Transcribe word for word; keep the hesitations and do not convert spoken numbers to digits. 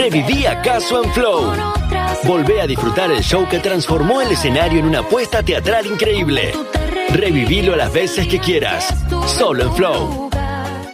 Reviví acaso en Flow. Volvé a disfrutar el show que transformó el escenario en una apuesta teatral increíble. Revivilo las veces que quieras. Solo en Flow.